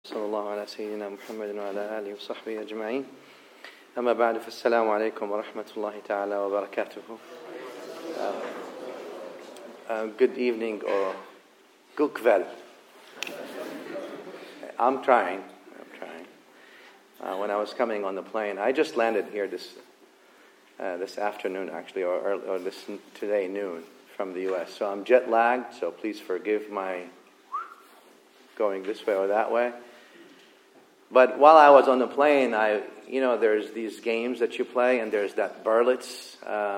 صلى الله على سيدنا محمد وعلى آله وصحبه أجمعين. أما بعد فالسلام عليكم ورحمة الله تعالى وبركاته. Good evening or god kväll. I'm trying. When I was coming on the plane, I just landed here this afternoon actually, or today noon from the U.S. So I'm jet lagged, so please forgive my going this way or that way. But while I was on the plane, there's these games that you play, and there's that Berlitz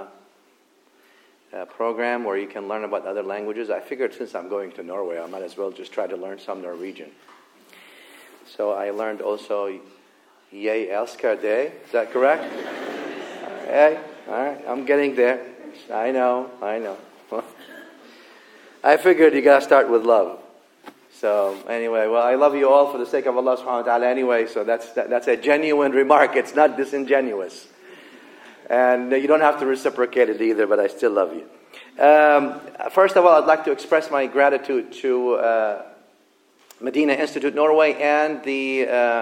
program where you can learn about other languages. I figured since I'm going to Norway, I might as well just try to learn some Norwegian. So I learned also Jeg elsker deg. Is that correct? Hey, all right, I'm getting there. I know. I figured you got to start with love. So anyway, well, I love you all for the sake of Allah subhanahu wa ta'ala anyway, so that's a genuine remark. It's not disingenuous. And you don't have to reciprocate it either, but I still love you. First of all, I'd like to express my gratitude to Medina Institute Norway and the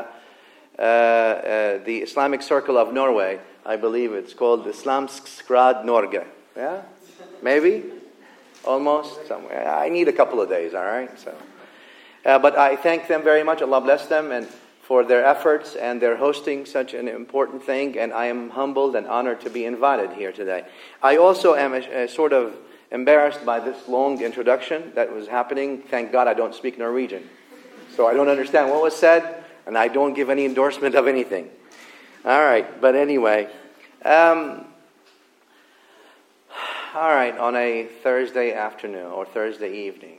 Islamic Circle of Norway. I believe it's called Islamsk Rad Norge. Yeah? Maybe? Almost? Somewhere. I need a couple of days, all right? So. But I thank them very much. Allah bless them and for their efforts and their hosting such an important thing. And I am humbled and honored to be invited here today. I also am sort of embarrassed by this long introduction that was happening. Thank God I don't speak Norwegian. So I don't understand what was said, and I don't give any endorsement of anything. All right, but anyway. All right, on a Thursday afternoon or Thursday evening.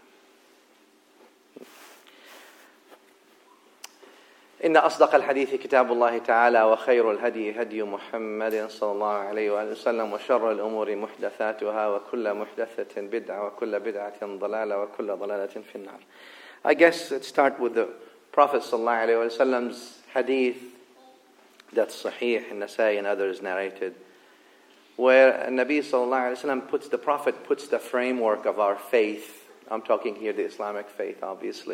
إن أصدق الحديث كتاب الله تعالى وخير الهدي هدي محمد صلى الله عليه وآله وسلم وشر الأمور محدثاتها وكل محدثة بدعة وكل بدعة ضلالة وكل ضلالة في النار. I guess let's start with the Prophet صلى الله عليه وسلم's hadith that's Sahih in Nasai and others narrated, where Nabi صلى الله عليه وسلم the Prophet puts the framework of our faith. I'm talking here the Islamic faith, obviously,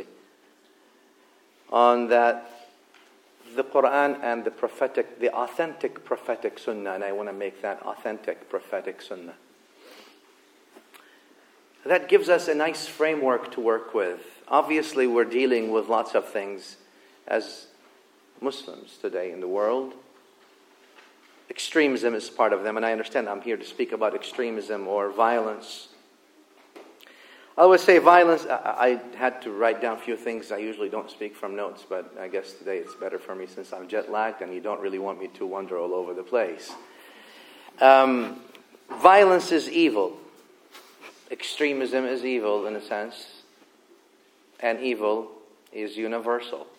on that. The Quran and the authentic prophetic sunnah, and I want to make that authentic prophetic sunnah. That gives us a nice framework to work with. Obviously, we're dealing with lots of things as Muslims today in the world. Extremism is part of them, and I understand I'm here to speak about extremism or violence. I always say violence. I had to write down a few things. I usually don't speak from notes, but I guess today it's better for me since I'm jet lagged and you don't really want me to wander all over the place. Violence is evil. Extremism is evil in a sense. And evil is universal.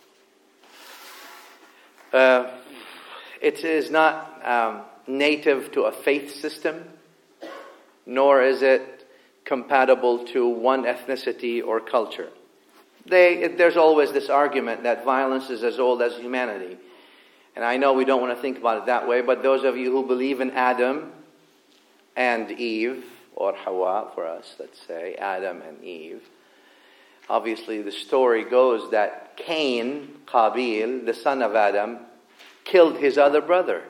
It is not native to a faith system, nor is it compatible to one ethnicity or culture. There's always this argument that violence is as old as humanity. And I know we don't want to think about it that way, but those of you who believe in Adam and Eve, or Hawa for us, let's say, Adam and Eve, obviously the story goes that Cain, Qabil, the son of Adam, killed his other brother,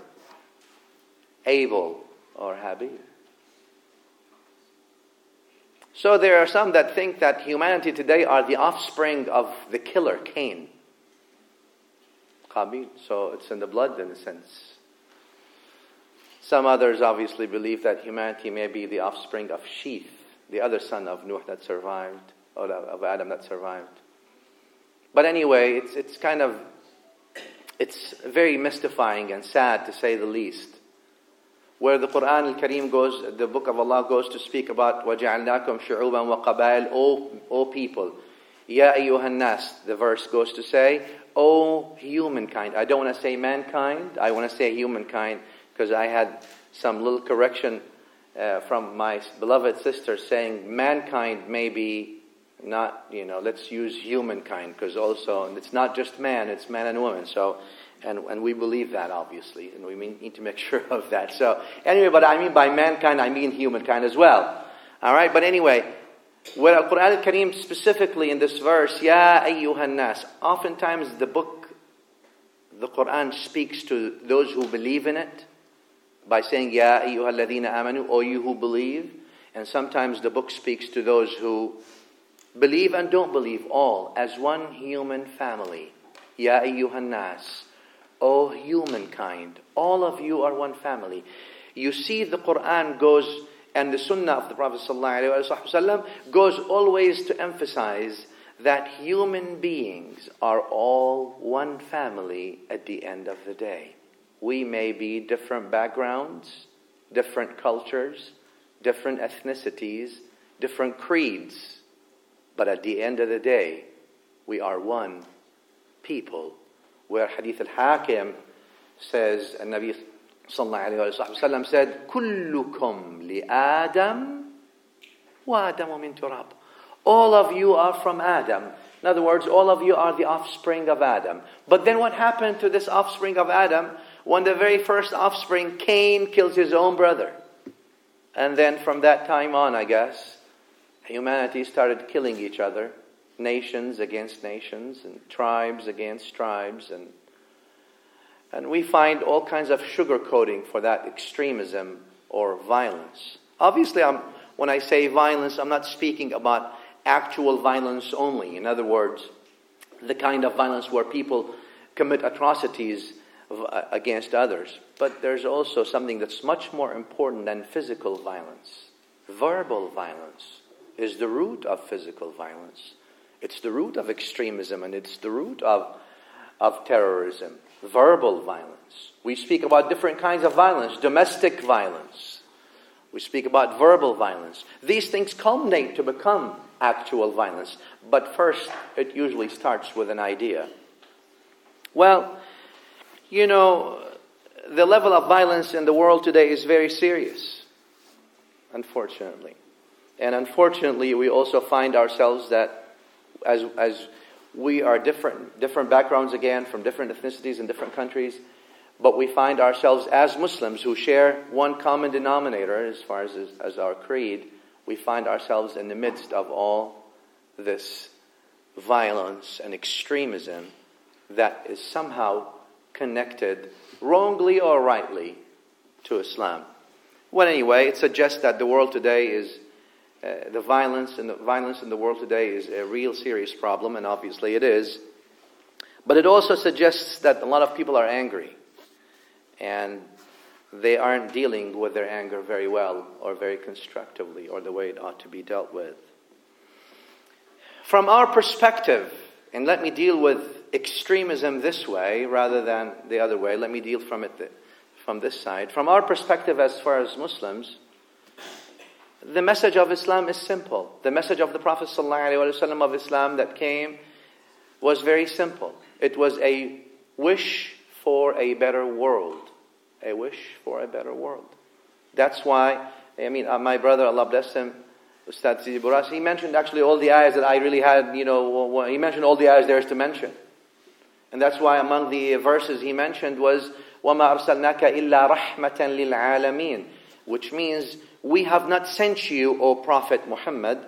Abel or Habil. So there are some that think that humanity today are the offspring of the killer, Cain. Qabil. So it's in the blood in a sense. Some others obviously believe that humanity may be the offspring of Sheeth, the other son of Nuh that survived, or of Adam that survived. But anyway, it's very mystifying and sad to say the least. Where the Quran al-Kareem goes, the book of Allah goes to speak about وَجَعَلْنَاكُمْ شُعُوبًا وَقَبَائِلَ, O people. Ya ayyuhan nas, the verse goes to say, O humankind. I don't want to say mankind, I want to say humankind, because I had some little correction from my beloved sister saying mankind may be not, let's use humankind, because also it's not just man, it's man and woman. So, and we believe that, obviously, and we need to make sure of that. So, anyway, but I mean by mankind, I mean humankind as well. All right, but anyway, Where Al-Quran Al-Kareem specifically in this verse, Ya ayyuhan nas, oftentimes the Quran speaks to those who believe in it by saying, Ya ayyuhal ladhina amanu, O you who believe. And sometimes the book speaks to those who believe and don't believe, all as one human family. Ya ayyuhan nas, O humankind, all of you are one family. You see, the Quran goes, and the Sunnah of the Prophet ﷺ goes always to emphasize that human beings are all one family at the end of the day. We may be different backgrounds, different cultures, different ethnicities, different creeds, but at the end of the day, we are one people. Where Hadith al-Hakim says, and Nabi sallallahu alayhi wa sallam said, "Kullukum li Adam wa Adamu min turab." All of you are from Adam. In other words, all of you are the offspring of Adam. But then what happened to this offspring of Adam when the very first offspring, Cain, kills his own brother? And then from that time on, I guess, humanity started killing each other. Nations against nations, and tribes against tribes, and we find all kinds of sugarcoating for that extremism or violence. Obviously, when I say violence, I'm not speaking about actual violence only. In other words, the kind of violence where people commit atrocities against others. But there's also something that's much more important than physical violence. Verbal violence is the root of physical violence. It's the root of extremism, and it's the root of terrorism. Verbal violence. We speak about different kinds of violence. Domestic violence. We speak about verbal violence. These things culminate to become actual violence. But first, it usually starts with an idea. Well, you know, the level of violence in the world today is very serious, unfortunately. And unfortunately, we also find ourselves that as we are different backgrounds again, from different ethnicities in different countries, but we find ourselves as Muslims who share one common denominator as far as our creed. We find ourselves in the midst of all this violence and extremism that is somehow connected, wrongly or rightly, to Islam. Well, anyway, it suggests that the world today is the violence in the world today is a real serious problem, and obviously it is. But it also suggests that a lot of people are angry, and they aren't dealing with their anger very well or very constructively or the way it ought to be dealt with. From our perspective, and let me deal with extremism this way rather than the other way. Let me deal from this side. From our perspective as far as Muslims, the message of Islam is simple. The message of the Prophet ﷺ of Islam that came was very simple. It was a wish for a better world. A wish for a better world. That's why, my brother, Allah bless him, Ustad Sidi Buras, he mentioned actually all the ayahs that I really had, he mentioned all the ayahs there is to mention. And that's why among the verses he mentioned was, وَمَا أَرْسَلْنَاكَ إِلَّا رَحْمَةً لِلْعَالَمِينَ, which means, we have not sent you, O Prophet Muhammad,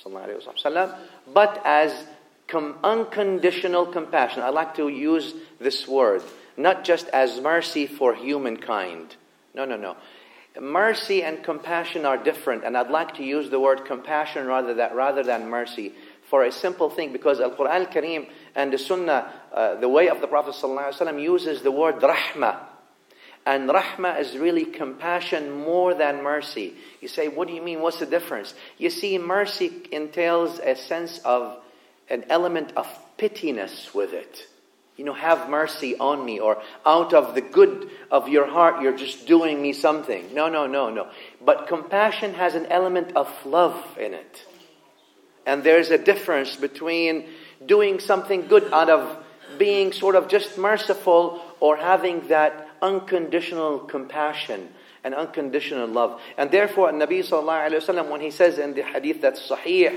but as unconditional compassion. I like to use this word. Not just as mercy for humankind. No. Mercy and compassion are different. And I'd like to use the word compassion rather than mercy. For a simple thing. Because Al-Quran Al-Kareem and the Sunnah, the way of the Prophet ﷺ uses the word rahmah. And rahmah is really compassion more than mercy. You say, what do you mean? What's the difference? You see, mercy entails a sense of an element of pittiness with it. Have mercy on me, or out of the good of your heart, you're just doing me something. No. But compassion has an element of love in it. And there's a difference between doing something good out of being sort of just merciful, or having that unconditional compassion and unconditional love. And therefore, Nabi sallallahu alayhi wa sallam, when he says in the hadith that's sahih,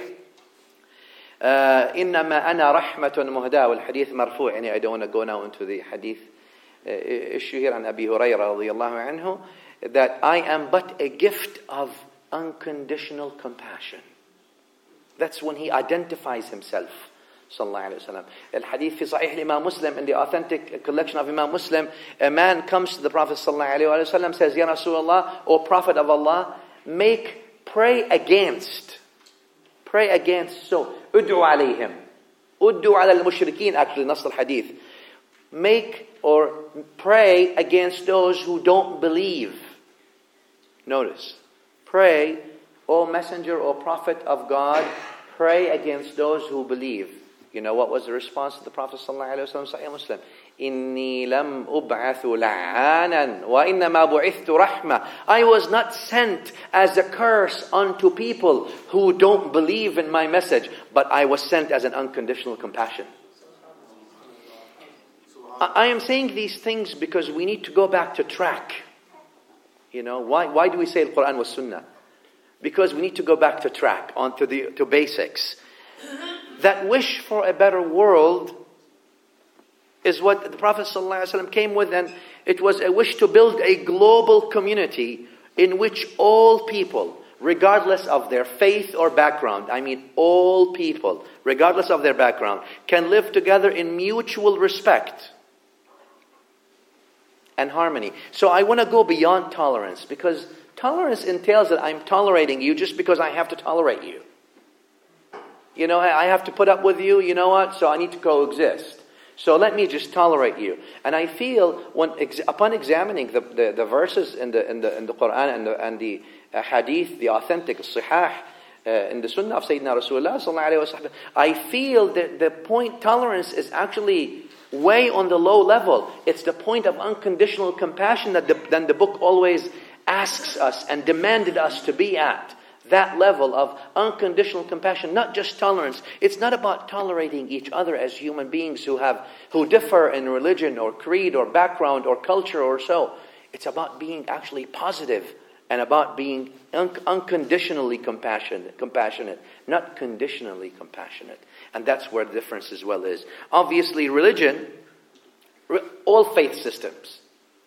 إنما أنا رحمة مهداة, والحديث مرفوع. I don't want to go now into the hadith issue here on Abi Hurairah radiyallahu anhu, that I am but a gift of unconditional compassion. That's when he identifies himself. Sallallahu Alaihi Wasallam. Al-Hadith fi Sahih Imam Muslim, in the authentic collection of Imam Muslim, a man comes to the Prophet Sallallahu Alaihi Wasallam, says, Ya Rasulullah, O Prophet of Allah, pray against. So, ud'u alayhim. Ud'u ala al-mushrikeen, actually, Nas al-Hadith. Pray against those who don't believe. Notice. Pray, O Messenger, O Prophet of God, pray against those who believe. You know what was the response of the Prophet ﷺ? Sahih Muslim. إِنِّي لَمْ أُبْعَثُ لَعَانًا وَإِنَّمَا بُعِثْتُ رَحْمَةً. I was not sent as a curse unto people who don't believe in my message, but I was sent as an unconditional compassion. I am saying these things because we need to go back to track. You know, why do we say the Quran was Sunnah? Because we need to go back to track, to basics. That wish for a better world is what the Prophet ﷺ came with, and it was a wish to build a global community in which all people, regardless of their faith or background, all people, regardless of their background, can live together in mutual respect and harmony. So I want to go beyond tolerance, because tolerance entails that I'm tolerating you just because I have to tolerate you. You know, I have to put up with you, you know what? So I need to coexist. So let me just tolerate you. And I feel, upon examining the verses in the Quran and the hadith, the authentic sihah, in the sunnah of Sayyidina Rasulullah sallallahu alaihi wasallam, I feel that the point tolerance is actually way on the low level. It's the point of unconditional compassion that the book always asks us and demanded us to be at. That level of unconditional compassion, not just tolerance. It's not about tolerating each other as human beings who differ in religion or creed or background or culture or so. It's about being actually positive and about being unconditionally compassionate, not conditionally compassionate. And that's where the difference as well is. Obviously, religion, all faith systems.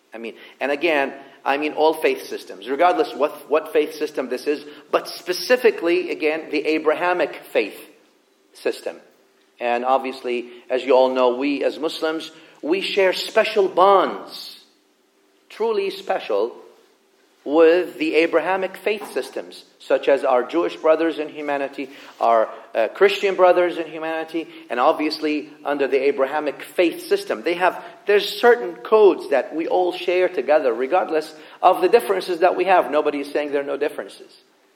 All faith systems, regardless what faith system this is, but specifically, again, the Abrahamic faith system. And obviously, as you all know, we as Muslims, we share special bonds, truly special, with the Abrahamic faith systems, such as our Jewish brothers in humanity, our Christian brothers in humanity, and obviously under the Abrahamic faith system. There's certain codes that we all share together, regardless of the differences that we have. Nobody is saying there are no differences.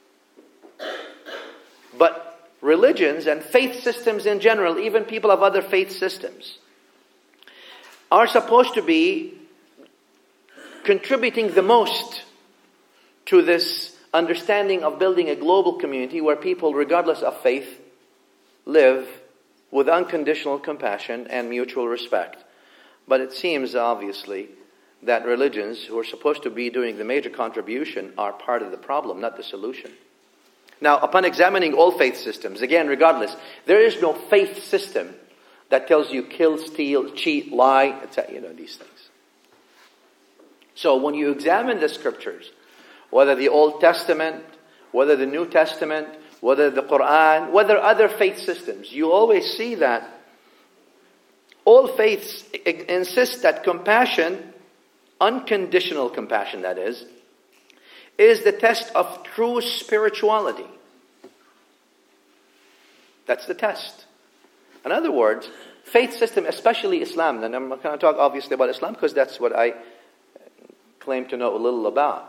But religions and faith systems in general, even people of other faith systems, are supposed to be contributing the most to this understanding of building a global community where people, regardless of faith, live with unconditional compassion and mutual respect. But it seems, obviously, that religions who are supposed to be doing the major contribution are part of the problem, not the solution. Now, upon examining all faith systems, again, regardless, there is no faith system that tells you kill, steal, cheat, lie, etc. These things. So when you examine the scriptures, whether the Old Testament, whether the New Testament, whether the Quran, whether other faith systems, you always see that all faiths insist that compassion, unconditional compassion that is the test of true spirituality. That's the test. In other words, faith system, especially Islam, and I'm not going to talk obviously about Islam because that's what I claim to know a little about.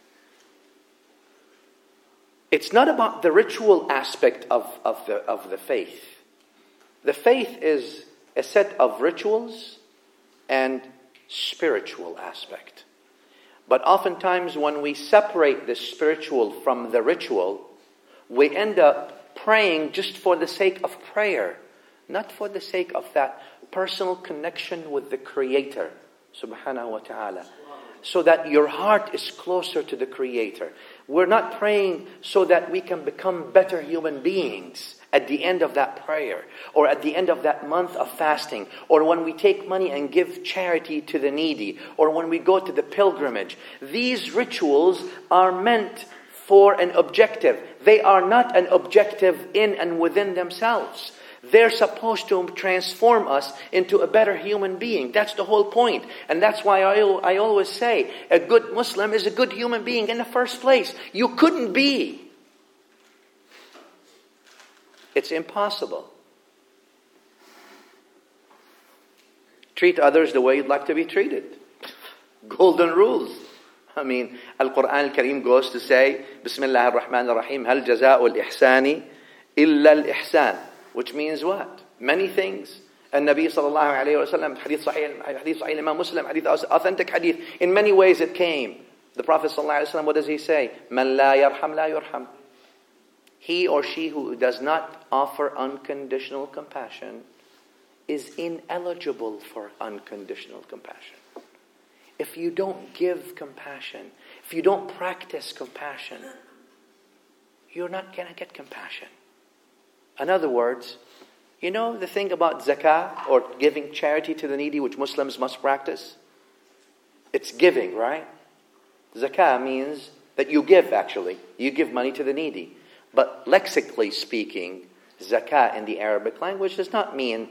It's not about the ritual aspect of the faith. The faith is a set of rituals and spiritual aspect. But oftentimes when we separate the spiritual from the ritual, we end up praying just for the sake of prayer, not for the sake of that personal connection with the Creator, subhanahu wa ta'ala, so that your heart is closer to the Creator. We're not praying so that we can become better human beings at the end of that prayer, or at the end of that month of fasting, or when we take money and give charity to the needy, or when we go to the pilgrimage. These rituals are meant for an objective. They are not an objective in and within themselves. They're supposed to transform us into a better human being. That's the whole point. And that's why I always say, a good Muslim is a good human being in the first place. You couldn't be. It's impossible. Treat others the way you'd like to be treated. Golden rules. I mean, Al-Quran Al-Kareem goes to say, Bismillah ar-Rahman ar-Rahim, Hal jaza'u al-ihsani illa al-ihsan. Which means what? Many things. And Nabi sallallahu alayhi wa sallam, hadith sahih Imam Muslim, hadith authentic hadith, in many ways it came. The Prophet sallallahu alayhi wa sallam, what does he say? Man la yarham la yurham. He or she who does not offer unconditional compassion is ineligible for unconditional compassion. If you don't give compassion, if you don't practice compassion, you're not going to get compassion. In other words, you know the thing about zakah or giving charity to the needy, which Muslims must practice? It's giving, right? Zakah means that you give, actually. You give money to the needy. But lexically speaking, zakah in the Arabic language does not mean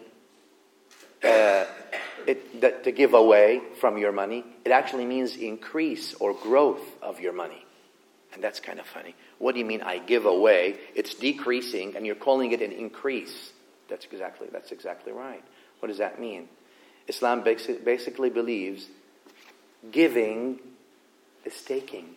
that to give away from your money. It actually means increase or growth of your money. And that's kind of funny. What do you mean I give away? It's decreasing and you're calling it an increase. That's exactly right. What does that mean? Islam basically believes giving is taking.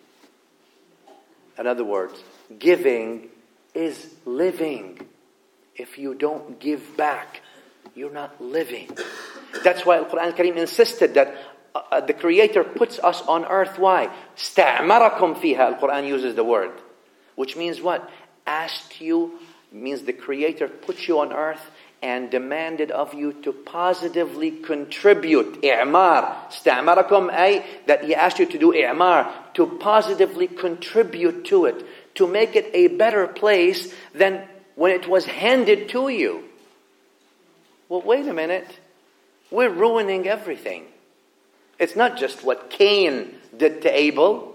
In other words, giving is living. If you don't give back, you're not living. That's why Al-Quran Al-Kareem insisted that the Creator puts us on earth. Why? Sta'marakum fiha. Al-Quran uses the word. Which means what? Asked you, means the Creator put you on earth and demanded of you to positively contribute. I'mar. Sta'marakum ay, that He asked you to do i'mar, to positively contribute to it, to make it a better place than when it was handed to you. Well, wait a minute. We're ruining everything. It's not just what Cain did to Abel.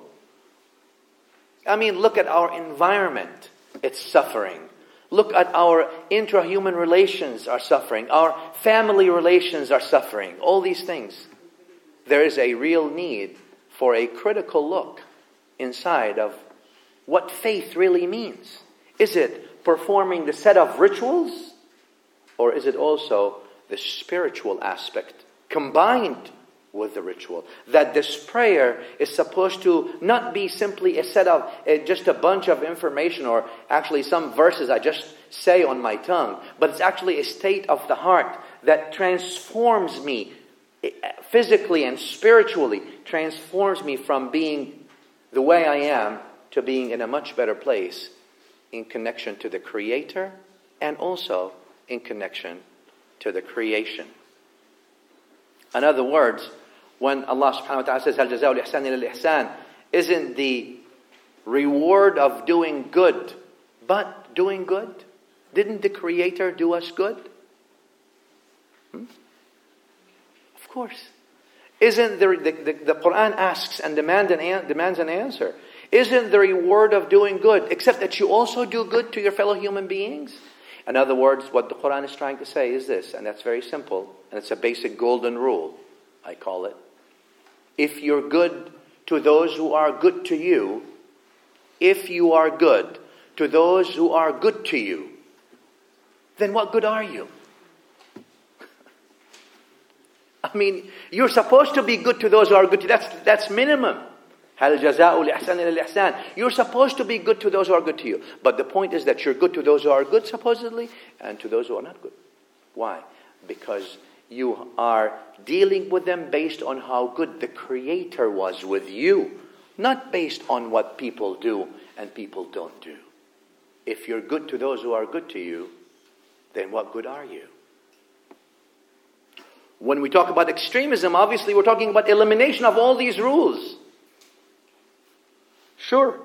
I mean, look at our environment. It's suffering. Look at our intrahuman relations are suffering. Our family relations are suffering. All these things. There is a real need for a critical look inside of what faith really means. Is it performing the set of rituals? Or is it also the spiritual aspect combined with the ritual? That this prayer is supposed to not be simply a set of just a bunch of information or actually some verses I just say on my tongue, but it's actually a state of the heart that transforms me physically and spiritually, transforms me from being the way I am to being in a much better place in connection to the Creator and also in connection to the creation. In other words, when Allah subhanahu wa ta'ala says, Hal jaza'u al-ihsan ila al-ihsan, isn't the reward of doing good, but doing good? Didn't the Creator do us good? Of course. Isn't the Quran asks and demands an answer. Isn't the reward of doing good, except that you also do good to your fellow human beings? In other words, what the Quran is trying to say is this, and that's very simple, and it's a basic golden rule, I call it. If you're good to those who are good to you, if you are good to those who are good to you, then what good are you? I mean, you're supposed to be good to those who are good to you. That's minimum. Hal jaza'u al-ihsan ila al-ihsan. You're supposed to be good to those who are good to you. But the point is that you're good to those who are good, supposedly, and to those who are not good. Why? Because you are dealing with them based on how good the Creator was with you, not based on what people do and people don't do. If you're good to those who are good to you, then what good are you? When we talk about extremism, obviously we're talking about elimination of all these rules. Sure.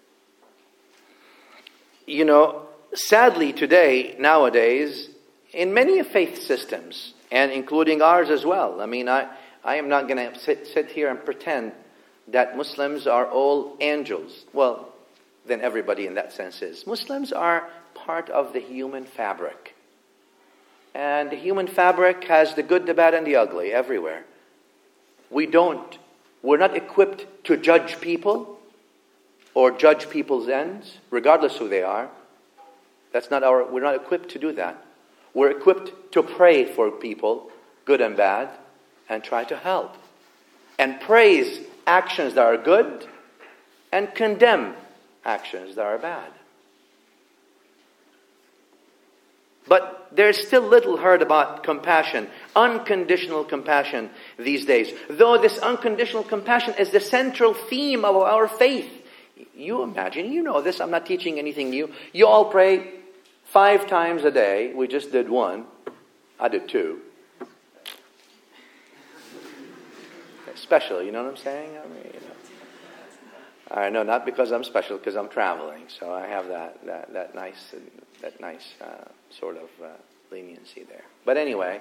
You know, sadly today, nowadays, in many faith systems, and including ours as well, I mean, I am not going to sit here and pretend that Muslims are all angels. Well, than everybody in that sense is. Muslims are part of the human fabric. And the human fabric has the good, the bad, and the ugly everywhere. We're not equipped to judge people or judge people's ends, regardless who they are. We're not equipped to do that. We're equipped to pray for people, good and bad, and try to help. And praise actions that are good and condemn actions that are bad. But there's still little heard about compassion, unconditional compassion these days. Though this unconditional compassion is the central theme of our faith. You imagine, you know this, I'm not teaching anything new. You all pray 5 times a day. We just did 1. I did 2. Special, you know what I'm saying? I mean, I know, not because I'm special, because I'm traveling. So I have that nice sort of leniency there. But anyway,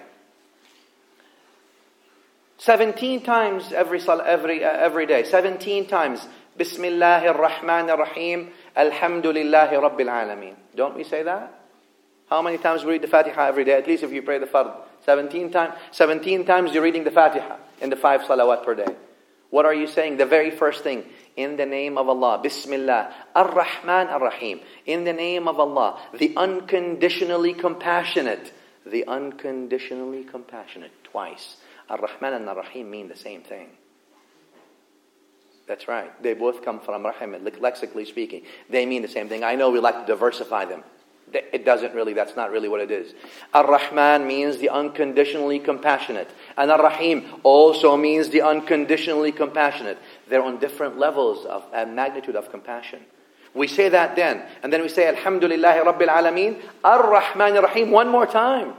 17 times every day. 17 times. Bismillahir Rahmanir Rahim. Alhamdulillahi Rabbil Alameen. Don't we say that? How many times we read the Fatiha every day? At least if you pray the Fard. 17 times. 17 times you're reading the Fatiha in the 5 salawat per day. What are you saying? The very first thing. In the name of Allah. Bismillah. Ar-Rahman Ar-Rahim. In the name of Allah. The unconditionally compassionate. The unconditionally compassionate. Twice. Ar-Rahman and Ar-Rahim mean the same thing. That's right. They both come from Rahim, lexically speaking. They mean the same thing. I know we like to diversify them. That's not really what it is. Ar-Rahman means the unconditionally compassionate. And Ar-Rahim also means the unconditionally compassionate. They're on different levels of and magnitude of compassion. We say that then. And then we say, Alhamdulillahi Rabbil Alameen, Ar-Rahman Ar-Rahim, one more time.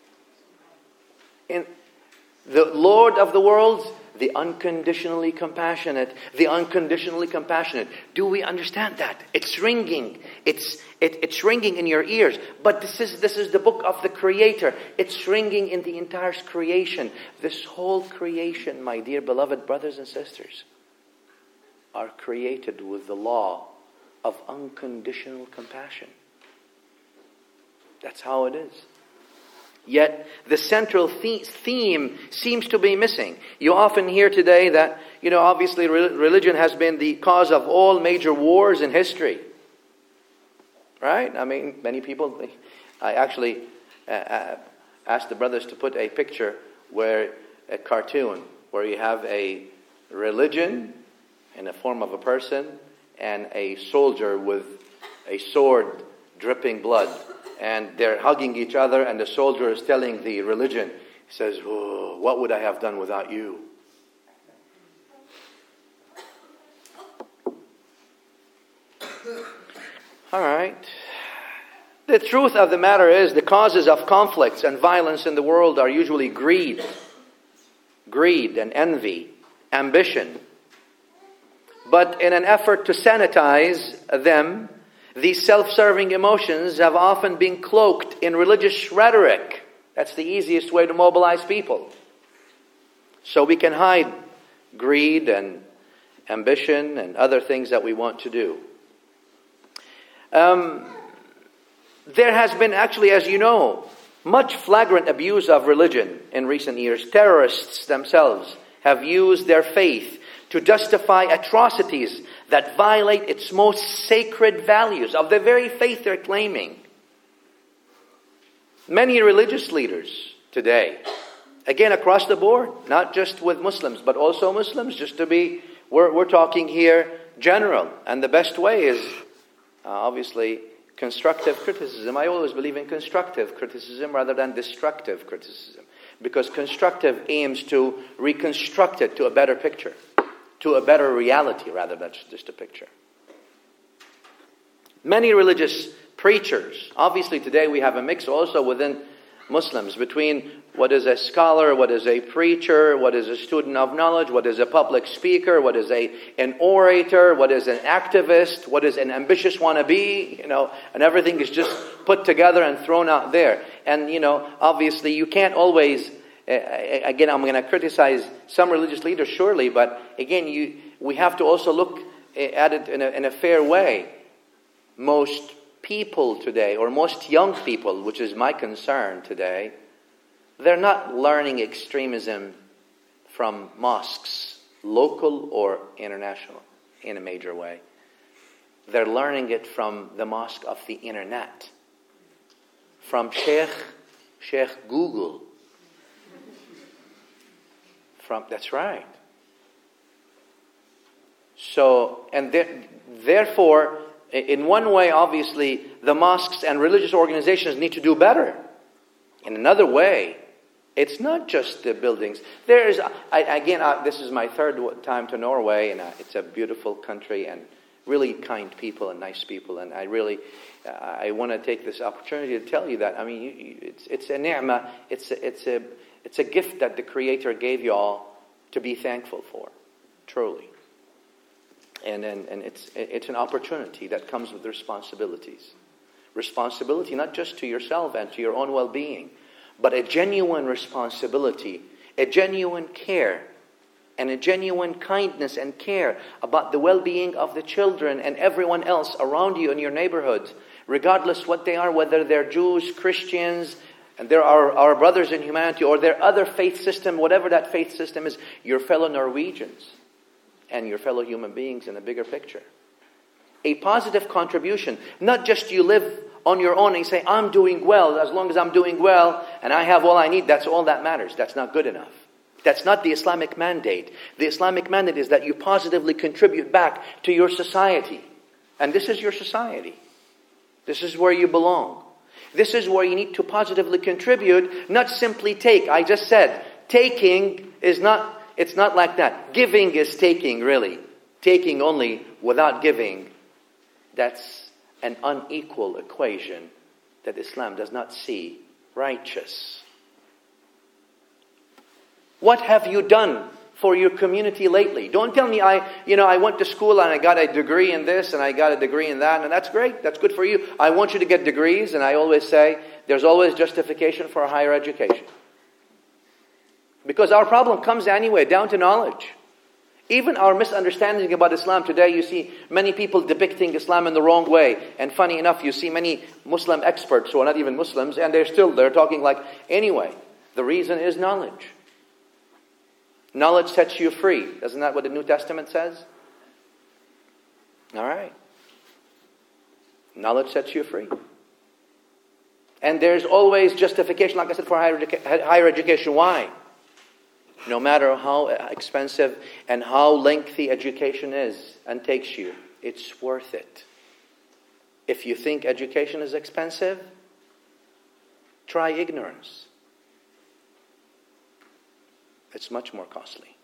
In the Lord of the worlds, the unconditionally compassionate. The unconditionally compassionate. Do we understand that? It's ringing. It's ringing in your ears. But this is the book of the Creator. It's ringing in the entire creation. This whole creation, my dear beloved brothers and sisters, are created with the law of unconditional compassion. That's how it is. Yet the central theme seems to be missing. You often hear today that, obviously religion has been the cause of all major wars in history. Right? I mean, many people, I actually asked the brothers to put a picture a cartoon, where you have a religion in the form of a person and a soldier with a sword dripping blood. And they're hugging each other, and the soldier is telling the religion, he says, "Oh, what would I have done without you?" All right. The truth of the matter is, the causes of conflicts and violence in the world are usually greed and envy, ambition. But in an effort to sanitize them, these self-serving emotions have often been cloaked in religious rhetoric. That's the easiest way to mobilize people. So we can hide greed and ambition and other things that we want to do. There has been actually, as you know, much flagrant abuse of religion in recent years. Terrorists themselves have used their faith to justify atrocities that violate its most sacred values of the very faith they're claiming. Many religious leaders today, again across the board, not just with Muslims, but also Muslims, we're talking here general. And the best way is obviously constructive criticism. I always believe in constructive criticism rather than destructive criticism, because constructive aims to reconstruct it to a better picture, to a better reality rather than just a picture. Many religious preachers, obviously today we have a mix also within Muslims between what is a scholar, what is a preacher, what is a student of knowledge, what is a public speaker, what is an orator, what is an activist, what is an ambitious wannabe, and everything is just put together and thrown out there. And, obviously you can't always, again, I'm going to criticize some religious leaders surely, but again, we have to also look at it in a fair way. most people today, or most young people, which is my concern today, they're not learning extremism from mosques, local or international, in a major way. They're learning it from the mosque of the internet, from Sheikh Google. That's right. So, and therefore, in one way, obviously, the mosques and religious organizations need to do better. In another way, it's not just the buildings. This is my third time to Norway, and it's a beautiful country and really kind people and nice people. And I want to take this opportunity to tell you that. I mean, it's a ni'mah. It's a gift that the Creator gave you all to be thankful for, truly. And it's an opportunity that comes with responsibilities. Responsibility not just to yourself and to your own well-being, but a genuine responsibility, a genuine care, and a genuine kindness and care about the well-being of the children and everyone else around you in your neighborhoods, regardless what they are, whether they're Jews, Christians, and there are our brothers in humanity, or their other faith system, whatever that faith system is, your fellow Norwegians and your fellow human beings in a bigger picture. A positive contribution, not just you live on your own and you say, I'm doing well, as long as I'm doing well and I have all I need, that's all that matters. That's not good enough. That's not the Islamic mandate. The Islamic mandate is that you positively contribute back to your society. And this is your society. This is where you belong. This is where you need to positively contribute, not simply take. I just said, taking is not, it's not like that. Giving is taking, really. Taking only without giving, that's an unequal equation that Islam does not see righteous. What have you done for your community lately? Don't tell me I went to school and I got a degree in this and I got a degree in that, and that's great. That's good for you. I want you to get degrees, and I always say there's always justification for higher education. Because our problem comes anyway down to knowledge. Even our misunderstanding about Islam today, you see many people depicting Islam in the wrong way. And funny enough, you see many Muslim experts who are not even Muslims, and they're talking like, anyway, the reason is knowledge. Knowledge sets you free. Isn't that what the New Testament says? All right. Knowledge sets you free. And there's always justification, like I said, for higher education. Why? No matter how expensive and how lengthy education is and takes you, it's worth it. If you think education is expensive, try ignorance. It's much more costly.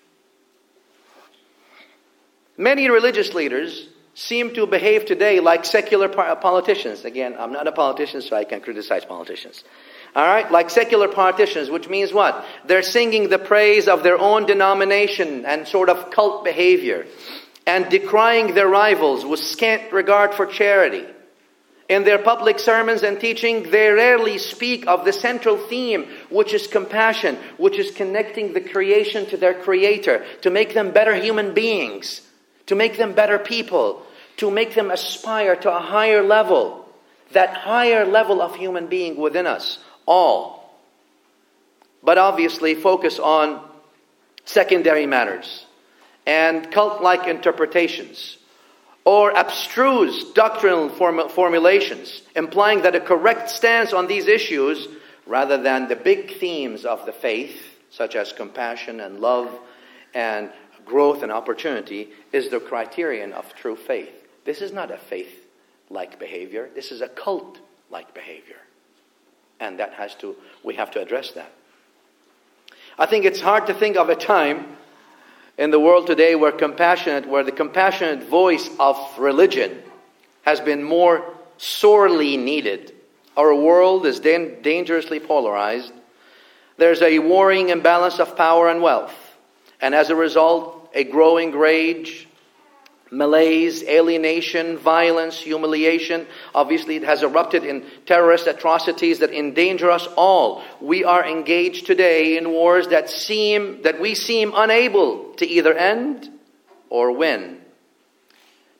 Many religious leaders seem to behave today like secular politicians. Again, I'm not a politician, so I can criticize politicians. All right, like secular politicians, which means what? They're singing the praise of their own denomination and sort of cult behavior, and decrying their rivals with scant regard for charity. In their public sermons and teaching, they rarely speak of the central theme, which is compassion, which is connecting the creation to their Creator, to make them better human beings, to make them better people, to make them aspire to a higher level, that higher level of human being within us all. But obviously focus on secondary matters and cult-like interpretations, or abstruse doctrinal formulations, implying that a correct stance on these issues, rather than the big themes of the faith, such as compassion and love and growth and opportunity, is the criterion of true faith. This is not a faith-like behavior. This is a cult-like behavior. And we have to address that. I think it's hard to think of a time in the world today where the compassionate voice of religion has been more sorely needed. Our world is dangerously polarized. There's a warring imbalance of power and wealth. And as a result, a growing rage, malaise, alienation, violence, humiliation. Obviously, it has erupted in terrorist atrocities that endanger us all. We are engaged today in wars that we seem unable to either end or win.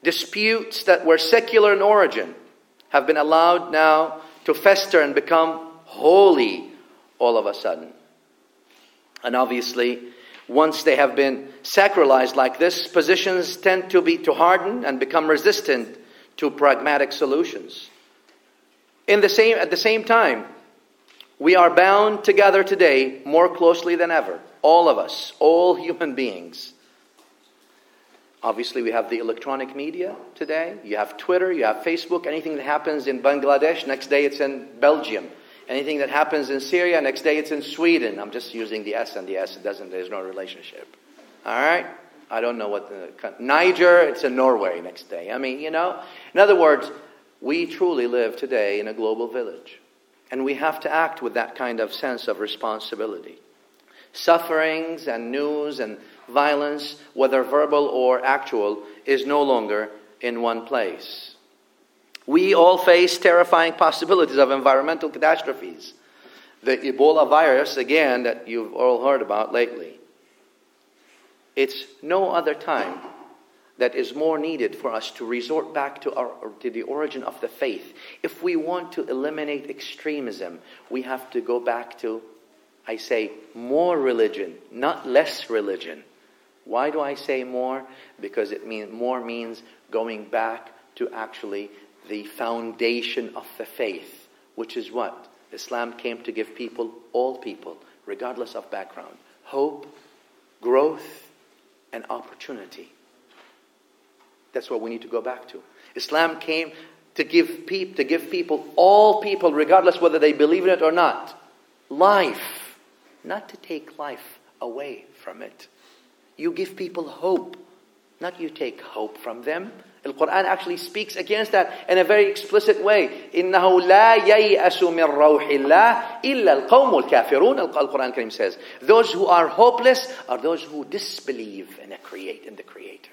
Disputes that were secular in origin have been allowed now to fester and become holy all of a sudden. And obviously, once they have been sacralized like this, positions tend to harden and become resistant to pragmatic solutions. At the same time, we are bound together today more closely than ever. All of us, all human beings. Obviously, we have the electronic media today. You have Twitter, you have Facebook. Anything that happens in Bangladesh, next day it's in Belgium. Anything that happens in Syria, next day it's in Sweden. I'm just using the S and the S. There's no relationship. All right? I don't know what Niger, it's in Norway next day. I mean, In other words, we truly live today in a global village. And we have to act with that kind of sense of responsibility. Sufferings and news and violence, whether verbal or actual, is no longer in one place. We all face terrifying possibilities of environmental catastrophes. The Ebola virus, again, that you've all heard about lately. It's no other time that is more needed for us to resort back to the origin of the faith. If we want to eliminate extremism, we have to go back to, I say, more religion, not less religion. Why do I say more? Because more means going back to actually the foundation of the faith, which is what? Islam came to give people, all people, regardless of background, hope, growth, and opportunity. That's what we need to go back to. Islam came to give people, all people, regardless whether they believe in it or not, life, not to take life away from it. You give people hope, not you take hope from them. The Quran actually speaks against that in a very explicit way. إِنَّهُ لَا يَيْأَسُ مِنْ رَوْحِ اللَّهِ إِلَّا الْقَوْمُ الْكَافِرُونَ. The Quran Karim says, those who are hopeless are those who disbelieve in the Creator.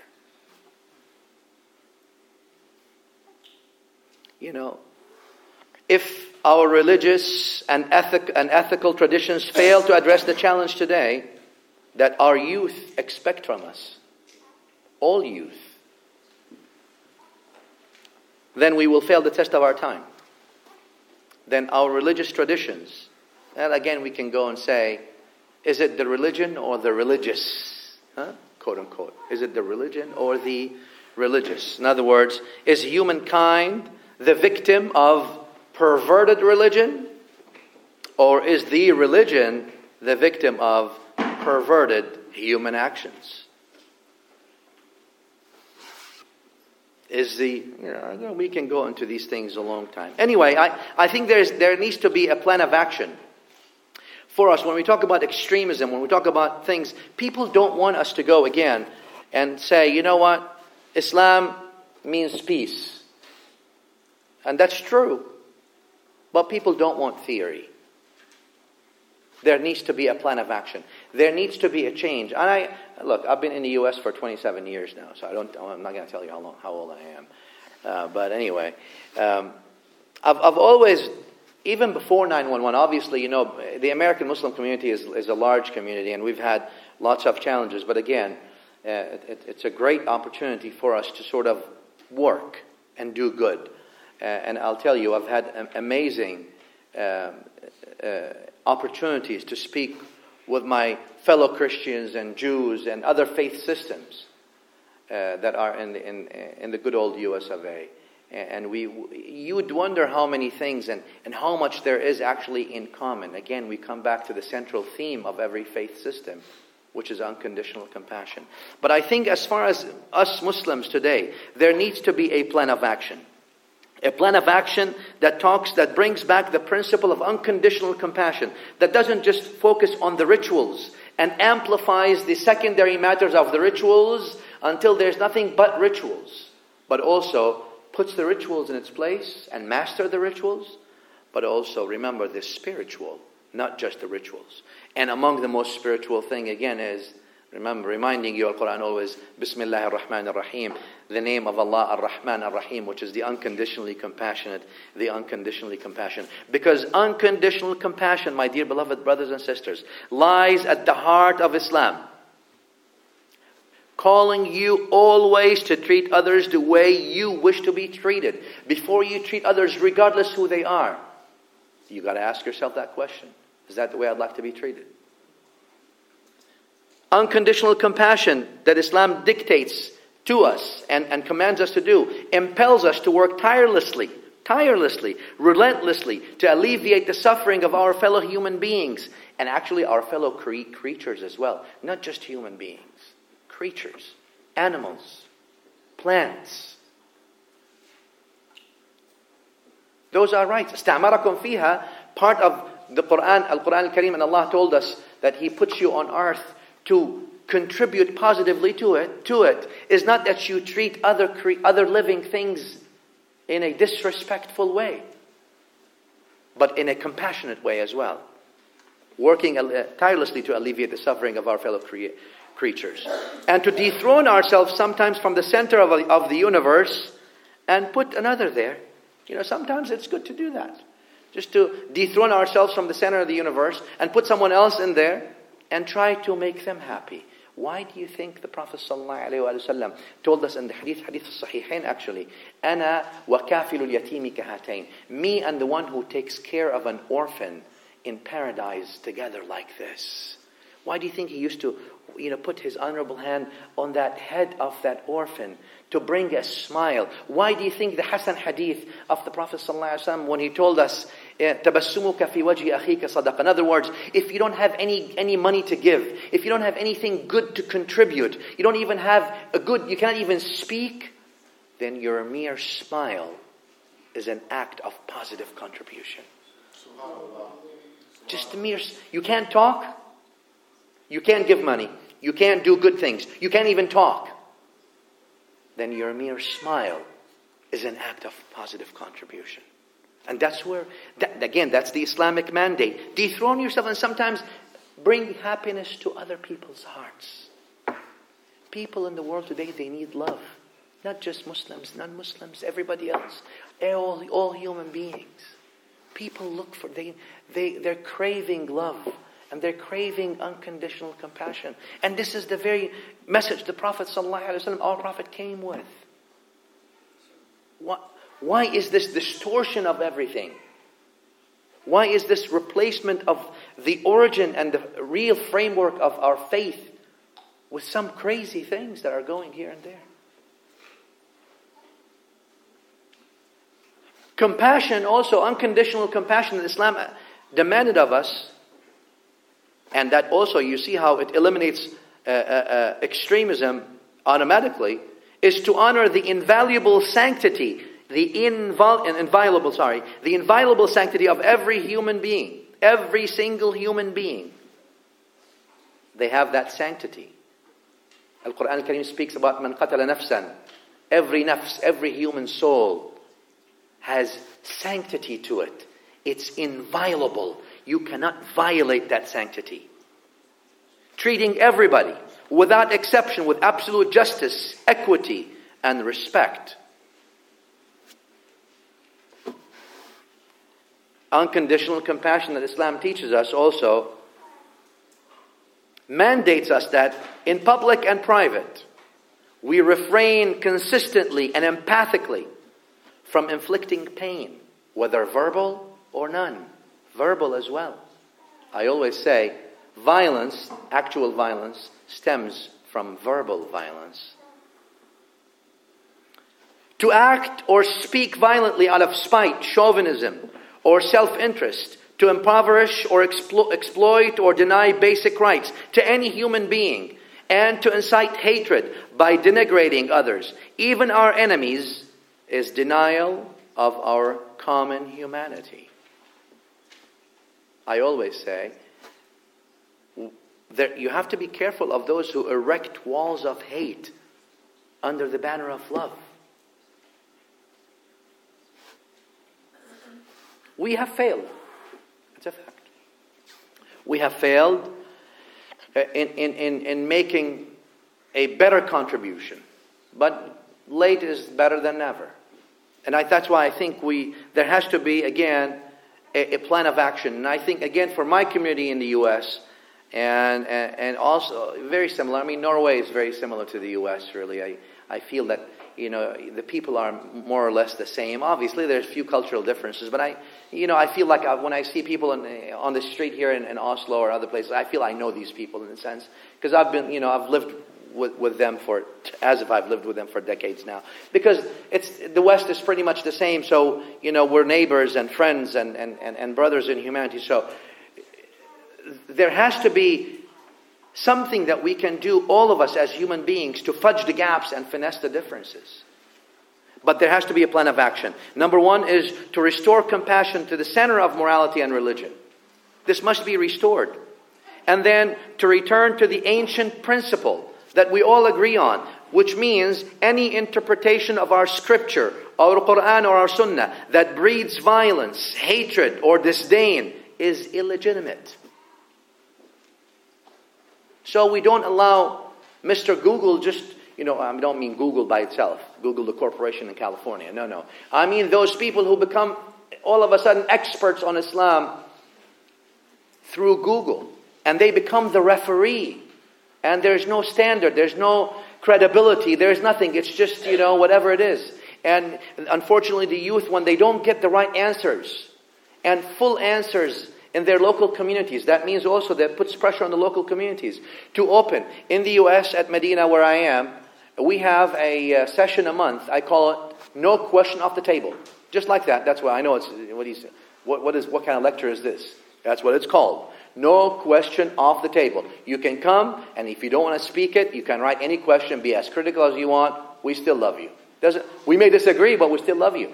If our religious and ethical traditions fail to address the challenge today that our youth expect from us, all youth, then we will fail the test of our time. Then our religious traditions, and again we can go and say, is it the religion or the religious? Quote unquote. Is it the religion or the religious? In other words, is humankind the victim of perverted religion? Or is the religion the victim of perverted human actions? We can go into these things a long time. Anyway, I think there needs to be a plan of action for us. When we talk about extremism, when we talk about things, people don't want us to go again and say, you know what, Islam means peace. And that's true. But people don't want theory. There needs to be a plan of action. There needs to be a change. And I've been in the U.S. for 27 years now, so I'm not going to tell you how old I am. But anyway, I've always, even before 9/11, obviously, the American Muslim community is a large community, and we've had lots of challenges. But again, it's a great opportunity for us to sort of work and do good. And I'll tell you, I've had amazing opportunities to speak with my fellow Christians and Jews and other faith systems that are in the good old US of A. And you would wonder how many things and how much there is actually in common. Again, we come back to the central theme of every faith system, which is unconditional compassion. But I think as far as us Muslims today, there needs to be a plan of action. A plan of action that brings back the principle of unconditional compassion, that doesn't just focus on the rituals and amplifies the secondary matters of the rituals until there's nothing but rituals, but also puts the rituals in its place and master the rituals, but also remember the spiritual, not just the rituals. And among the most spiritual thing again is, reminding you, Al-Quran always, Bismillah ar-Rahman ar-Rahim, the name of Allah, ar-Rahman ar-Rahim, which is the unconditionally compassionate, the unconditionally compassionate. Because unconditional compassion, my dear beloved brothers and sisters, lies at the heart of Islam. calling you always to treat others the way you wish to be treated. Before you treat others, regardless who they are, you got to ask yourself that question. Is that the way I'd like to be treated? Unconditional compassion that Islam dictates to us and commands us to do, impels us to work tirelessly, relentlessly, to alleviate the suffering of our fellow human beings, and actually our fellow creatures as well. Not just human beings. Creatures, animals, plants. Those are rights. استعمركم فيها, part of the Quran, Al-Quran Al-Karim, and Allah told us that He puts you on earth to contribute positively to it, is not that you treat other living things in a disrespectful way, but in a compassionate way as well. Working tirelessly to alleviate the suffering of our fellow creatures. And to dethrone ourselves sometimes from the center of the universe and put another there. Sometimes it's good to do that. Just to dethrone ourselves from the center of the universe and put someone else in there and try to make them happy. Why do you think the Prophet ﷺ told us in the hadith al-Sahihain actually, أَنَا وَكَافِلُ الْيَتِيمِ كَهَاتَيْن, me and the one who takes care of an orphan in paradise together like this. Why do you think He used to put His honorable hand on that head of that orphan to bring a smile? Why do you think the Hasan hadith of the Prophet ﷺ, when he told us, تَبَسُّمُكَ فِي وَجْهِ أَخِيكَ صَدَقَ, in other words, if you don't have any money to give, if you don't have anything good to contribute, you don't even have you cannot even speak, then your mere smile is an act of positive contribution. Just you can't talk, you can't give money, you can't do good things, you can't even talk. Then your mere smile is an act of positive contribution. And that's where, that's the Islamic mandate. Dethrone yourself and sometimes bring happiness to other people's hearts. People in the world today, they need love. Not just Muslims, non-Muslims, everybody else. All human beings. People look for, they're craving love. And they're craving unconditional compassion. And this is the very message the Prophet ﷺ, our Prophet, came with. Why is this distortion of everything? Why is this replacement of the origin and the real framework of our faith with some crazy things that are going here and there? Compassion also, unconditional compassion that Islam demanded of us, and that also, you see how it eliminates extremism automatically, is to honor the invaluable sanctity, the inviolable sanctity of every human being. Every single human being. They have that sanctity. Al-Quran Al-Karim speaks about man qatala nafsan. Every nafs, every human soul has sanctity to it. It's inviolable. You cannot violate that sanctity. Treating everybody, without exception, with absolute justice, equity, and respect. Unconditional compassion that Islam teaches us also mandates us that in public and private, we refrain consistently and empathically from inflicting pain, whether verbal or none. Verbal as well. I always say, violence, actual violence, stems from verbal violence. To act or speak violently out of spite, chauvinism, or self-interest, to impoverish or exploit or deny basic rights to any human being, and to incite hatred by denigrating others, even our enemies, is denial of our common humanity. I always say, you have to be careful of those who erect walls of hate under the banner of love. We have failed. It's a fact. We have failed in making a better contribution. But late is better than never. And that's why I think there has to be, again, a plan of action. And I think, again, for my community in the U.S., And also very similar. I mean, Norway is very similar to the U.S. Really, I feel that the people are more or less the same. Obviously, there's a few cultural differences, but I feel like when I see people on the street here in Oslo or other places, I feel I know these people in a sense because I've lived with them as if I've lived with them for decades now. Because the West is pretty much the same, so we're neighbors and friends and brothers in humanity. So there has to be something that we can do, all of us as human beings, to fudge the gaps and finesse the differences. But there has to be a plan of action. Number one is to restore compassion to the center of morality and religion. This must be restored. And then to return to the ancient principle that we all agree on, which means any interpretation of our scripture, our Quran or our Sunnah, that breeds violence, hatred, or disdain is illegitimate. So we don't allow Mr. Google just, I don't mean Google by itself, Google the corporation in California. No. I mean those people who become all of a sudden experts on Islam through Google. And they become the referee. And there's no standard, there's no credibility, there's nothing. It's just, whatever it is. And unfortunately the youth, when they don't get the right answers and full answers in their local communities, that means also that puts pressure on the local communities to open. In the U.S. at Medina where I am, we have a session a month. I call it No Question Off the Table. Just like that. That's why I know it's what kind of lecture is this? That's what it's called. No question off the table. You can come, and if you don't want to speak it, you can write any question, be as critical as you want. We still love you. We may disagree, but we still love you.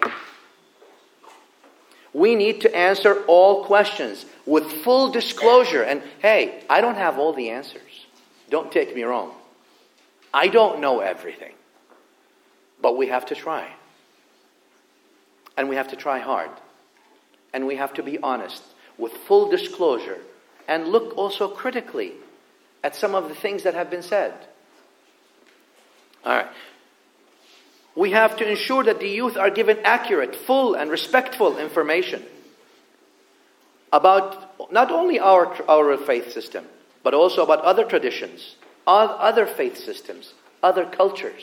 We need to answer all questions with full disclosure. And hey, I don't have all the answers. Don't take me wrong. I don't know everything. But we have to try. And we have to try hard. And we have to be honest with full disclosure. And look also critically at some of the things that have been said. All right. We have to ensure that the youth are given accurate, full, and respectful information about not only our faith system, but also about other traditions, other faith systems, other cultures.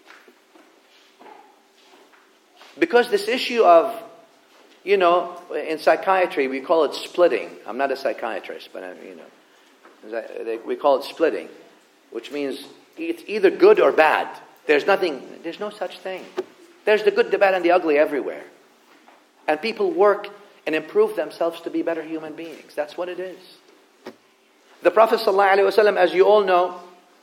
Because this issue of, in psychiatry we call it splitting. I'm not a psychiatrist, but we call it splitting, which means it's either good or bad. There's no such thing. There's the good, the bad, and the ugly everywhere. And people work and improve themselves to be better human beings. That's what it is. The Prophet ﷺ, as you all know,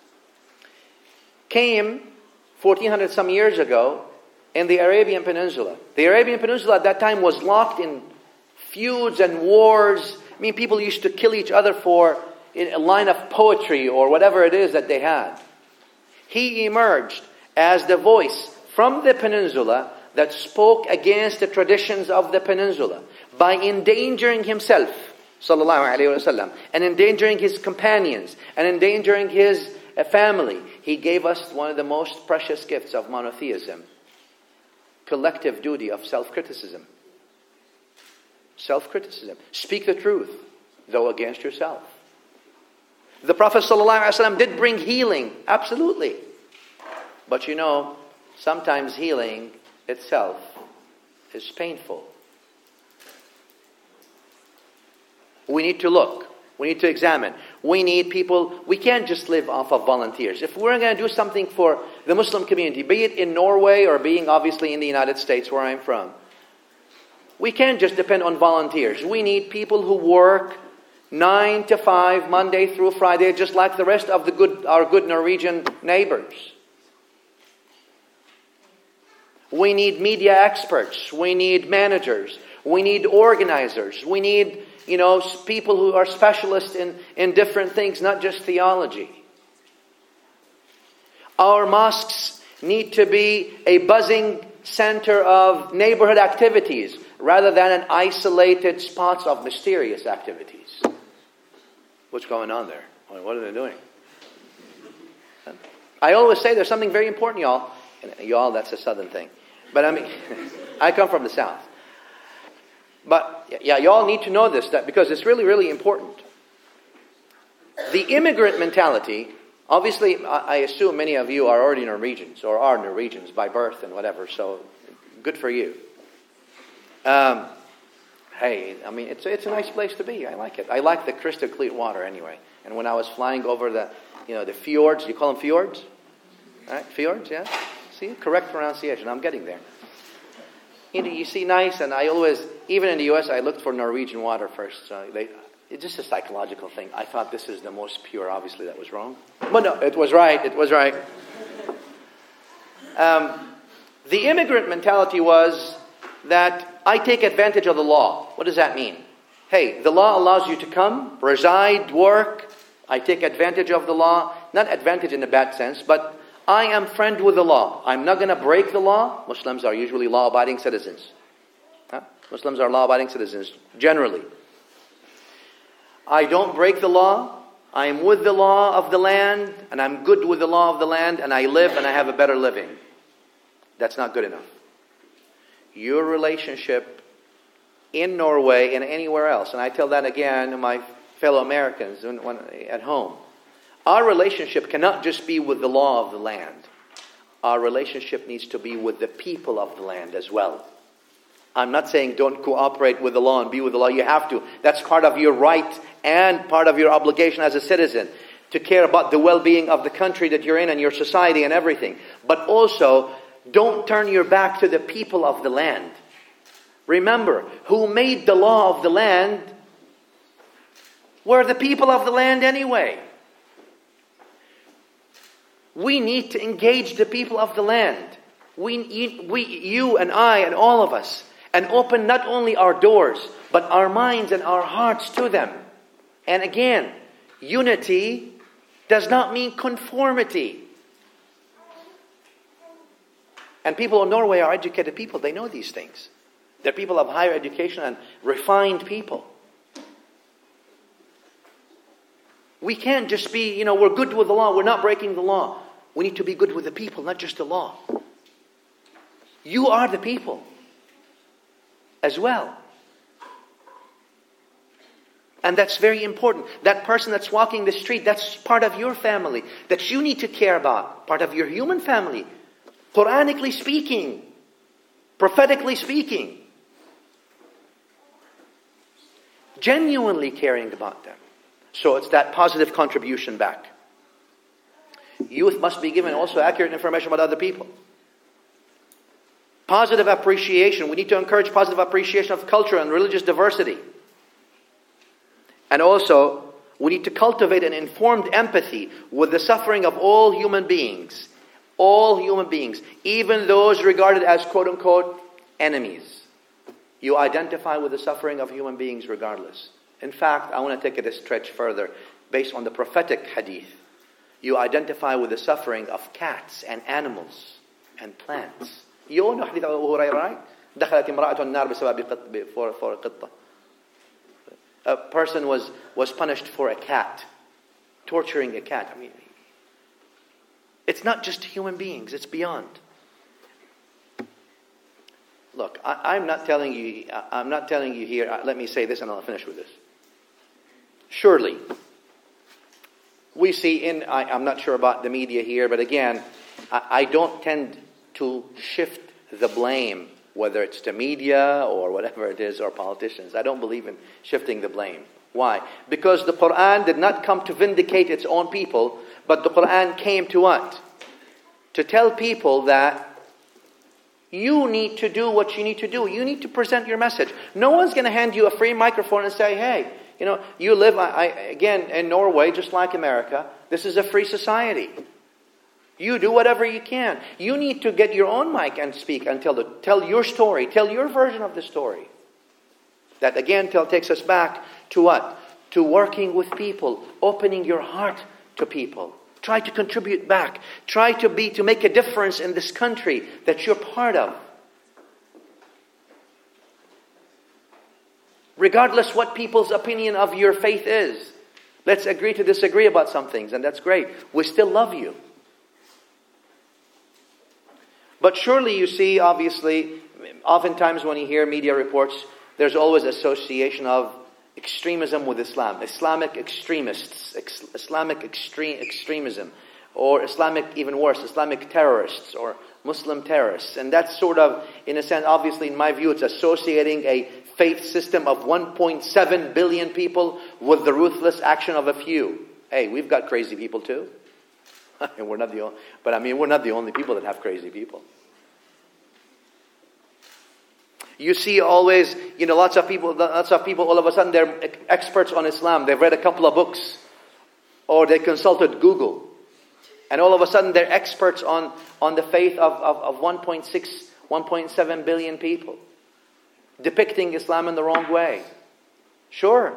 came 1400 some years ago in the Arabian Peninsula. The Arabian Peninsula at that time was locked in feuds and wars. I mean, people used to kill each other for a line of poetry or whatever it is that they had. He emerged as the voice from the peninsula that spoke against the traditions of the peninsula by endangering himself, sallallahu alaihi wasallam, and endangering his companions, and endangering his family. He gave us one of the most precious gifts of monotheism, collective duty of self-criticism. Self-criticism. Speak the truth, though against yourself. The Prophet ﷺ did bring healing, absolutely. But sometimes healing itself is painful. We need to look. We need to examine. We need people. We can't just live off of volunteers. If we're going to do something for the Muslim community, be it in Norway or being obviously in the United States where I'm from, we can't just depend on volunteers. We need people who work 9 to 5, Monday through Friday, just like the rest of our good Norwegian neighbors. We need media experts. We need managers. We need organizers. We need, people who are specialists in different things, not just theology. Our mosques need to be a buzzing center of neighborhood activities rather than an isolated spots of mysterious activities. What's going on there? What are they doing? I always say there's something very important, y'all. And y'all, that's a southern thing. But I come from the south. But yeah, y'all need to know this, because it's really, really important. The immigrant mentality, obviously, I assume many of you are already Norwegians or are Norwegians by birth and whatever, so good for you. Hey, I mean, it's a nice place to be. I like it. I like the crystal clear water anyway. And when I was flying over the fjords, you call them fjords? Right? Fjords, yeah? See, correct pronunciation. I'm getting there. You see nice, and I always, even in the U.S., I looked for Norwegian water first. So it's just a psychological thing. I thought this is the most pure. Obviously, that was wrong. But no, it was right. It was right. The immigrant mentality was that I take advantage of the law. What does that mean? Hey, the law allows you to come, reside, work. I take advantage of the law. Not advantage in a bad sense, but I am friend with the law. I'm not going to break the law. Muslims are usually law-abiding citizens. Muslims are law-abiding citizens, generally. I don't break the law. I am with the law of the land, and I'm good with the law of the land, and I live and I have a better living. That's not good enough. Your relationship in Norway and anywhere else, and I tell that again to my fellow Americans when at home, our relationship cannot just be with the law of the land. Our relationship needs to be with the people of the land as well. I'm not saying don't cooperate with the law and be with the law. You have to. That's part of your right and part of your obligation as a citizen to care about the well-being of the country that you're in and your society and everything. But also, don't turn your back to the people of the land. Remember, who made the law of the land were the people of the land anyway. We need to engage the people of the land. You and I and all of us. And open not only our doors, but our minds and our hearts to them. And again, unity does not mean conformity. And people in Norway are educated people. They know these things. They're people of higher education and refined people. We can't just be, we're good with the law. We're not breaking the law. We need to be good with the people, not just the law. You are the people as well. And that's very important. That person that's walking the street, that's part of your family that you need to care about. Part of your human family. Quranically speaking. Prophetically speaking. Genuinely caring about them. So it's that positive contribution back. Youth must be given also accurate information about other people. Positive appreciation. We need to encourage positive appreciation of culture and religious diversity. And also, we need to cultivate an informed empathy with the suffering of all human beings. All human beings. Even those regarded as quote-unquote enemies. You identify with the suffering of human beings regardless. In fact, I want to take it a stretch further. Based on the prophetic hadith. You identify with the suffering of cats and animals and plants. You all know hadith of Abu Hurairah, right? دخلت امرأة النار بسبب قطة. A person was punished for a cat. Torturing a cat. I mean, it's not just human beings. It's beyond. Look, I'm not telling you here. Let me say this and I'll finish with this. Surely, we see I'm not sure about the media here, but again, I don't tend to shift the blame, whether it's to media or whatever it is, or politicians. I don't believe in shifting the blame. Why? Because the Quran did not come to vindicate its own people, but the Quran came to what? To tell people that you need to do what you need to do. You need to present your message. No one's going to hand you a free microphone and say, hey, you live, again, in Norway, just like America. This is a free society. You do whatever you can. You need to get your own mic and speak and tell your story. Tell your version of the story. That again takes us back to what? To working with people. Opening your heart to people. Try to contribute back. Try to make a difference in this country that you're part of. Regardless what people's opinion of your faith is. Let's agree to disagree about some things, and that's great. We still love you. But surely you see, obviously, oftentimes when you hear media reports, there's always association of extremism with Islam, Islamic extremists, Islamic extremism, or Islamic, even worse, Islamic terrorists or Muslim terrorists. And that's sort of, in a sense, obviously in my view, it's associating a faith system of 1.7 billion people with the ruthless action of a few. Hey, we've got crazy people too. And we're not the only, but I mean, we're not the only people that have crazy people. You see always, lots of people all of a sudden they're experts on Islam. They've read a couple of books or they consulted Google. And all of a sudden they're experts on the faith of 1.6, 1.7 billion people. Depicting Islam in the wrong way. Sure.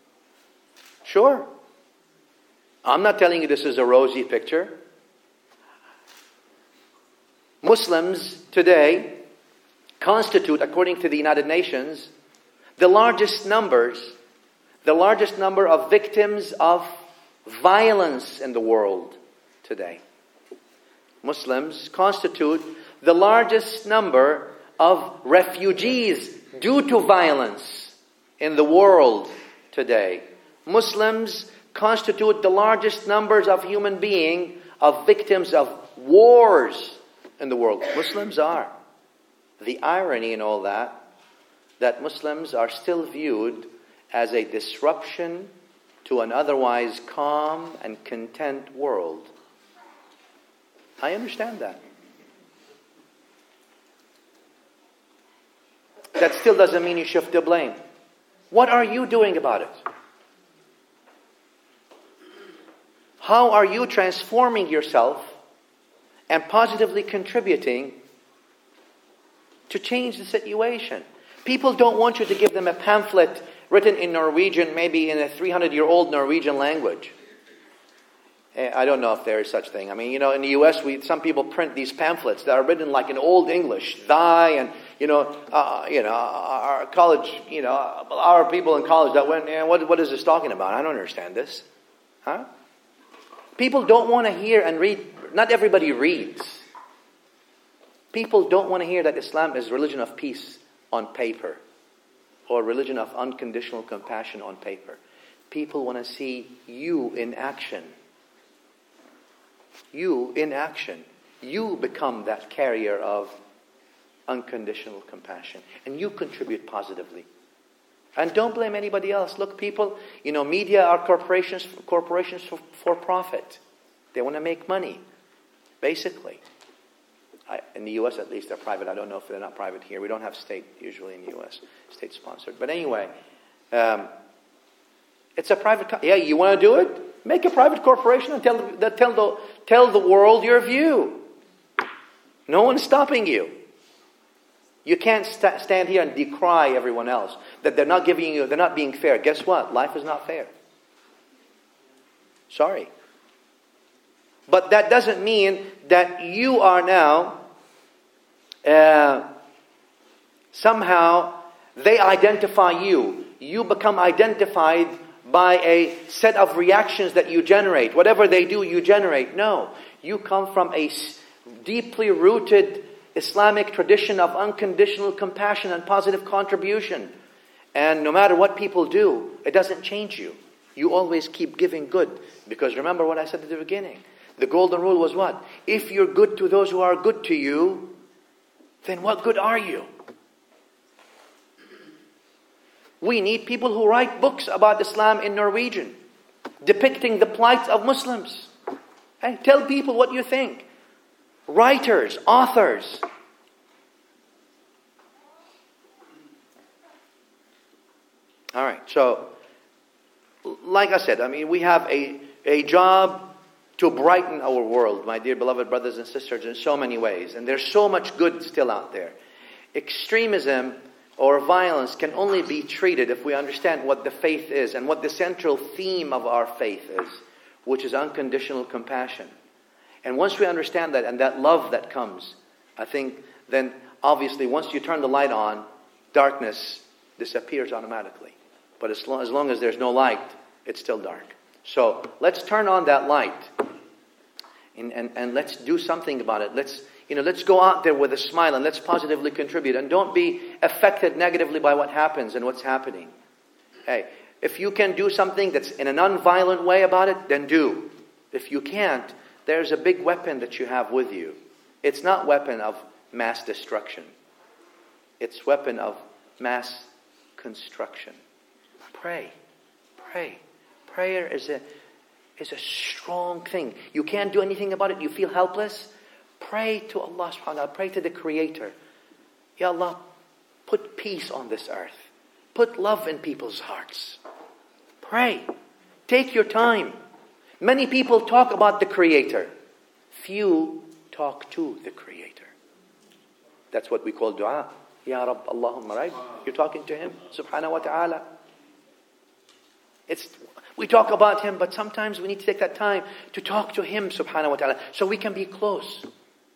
I'm not telling you this is a rosy picture. Muslims today constitute, according to the United Nations, the largest number of victims of violence in the world today. Muslims constitute the largest number of refugees due to violence in the world today. Muslims constitute the largest numbers of human beings, of victims of wars in the world. Muslims are. The irony in all that Muslims are still viewed as a disruption to an otherwise calm and content world. I understand that. That still doesn't mean you shift the blame. What are you doing about it? How are you transforming yourself and positively contributing to change the situation? People don't want you to give them a pamphlet written in Norwegian, maybe in a 300-year-old Norwegian language. I don't know if there is such thing. I mean, in the U.S., some people print these pamphlets that are written like in Old English, thy, and our college, our people in college that went, what is this talking about? I don't understand this, huh? People don't want to hear and read. Not everybody reads. People don't want to hear that Islam is a religion of peace on paper, or a religion of unconditional compassion on paper. People want to see you in action. You in action. You become that carrier of unconditional compassion. And you contribute positively. And don't blame anybody else. Look, people, media are corporations for profit. They want to make money, basically. In the U.S. at least, they're private. I don't know if they're not private here. We don't have state usually in the U.S., state-sponsored. But anyway, it's a private... Yeah, you want to do it? Make a private corporation and tell the world your view. No one's stopping you. You can't stand here and decry everyone else that they're not being fair. Guess what? Life is not fair. Sorry. But that doesn't mean that you are now somehow they identify you. You become identified by a set of reactions that you generate. Whatever they do, you generate. No. You come from a deeply rooted Islamic tradition of unconditional compassion and positive contribution. And no matter what people do, it doesn't change you. You always keep giving good. Because remember what I said at the beginning. The golden rule was what? If you're good to those who are good to you, then what good are you? We need people who write books about Islam in Norwegian, depicting the plight of Muslims. Hey, tell people what you think. Writers, authors. All right, so, like I said, we have a job to brighten our world, my dear beloved brothers and sisters, in so many ways. And there's so much good still out there. Extremism or violence can only be treated if we understand what the faith is and what the central theme of our faith is, which is unconditional compassion. And once we understand that and that love that comes, I think then obviously once you turn the light on, darkness disappears automatically. But as long as there's no light, it's still dark. So let's turn on that light and let's do something about it. Let's go out there with a smile and let's positively contribute. And don't be affected negatively by what happens and what's happening. Hey, If you can do something that's in a non-violent way about it, then do. If you can't, there's a big weapon that you have with you. It's not weapon of mass destruction. It's weapon of mass construction. Pray. Pray. Prayer is a strong thing. You can't do anything about it. You feel helpless. Pray to Allah subhanahu wa ta'ala. Pray to the Creator. Ya Allah, put peace on this earth. Put love in people's hearts. Pray. Take your time. Many people talk about the Creator. Few talk to the Creator. That's what we call dua. Ya Rabb, Allahumma, right? You're talking to Him, subhanahu wa ta'ala. We talk about Him, but sometimes we need to take that time to talk to Him, subhanahu wa ta'ala, so we can be close.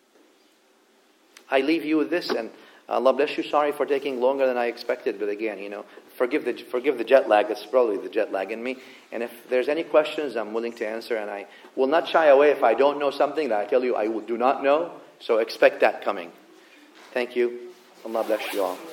I leave you with this, and Allah bless you. Sorry for taking longer than I expected, but again, forgive the jet lag. It's probably the jet lag in me. And if there's any questions, I'm willing to answer, and I will not shy away if I don't know something that I tell you I do not know. So expect that coming. Thank you. Allah bless you all.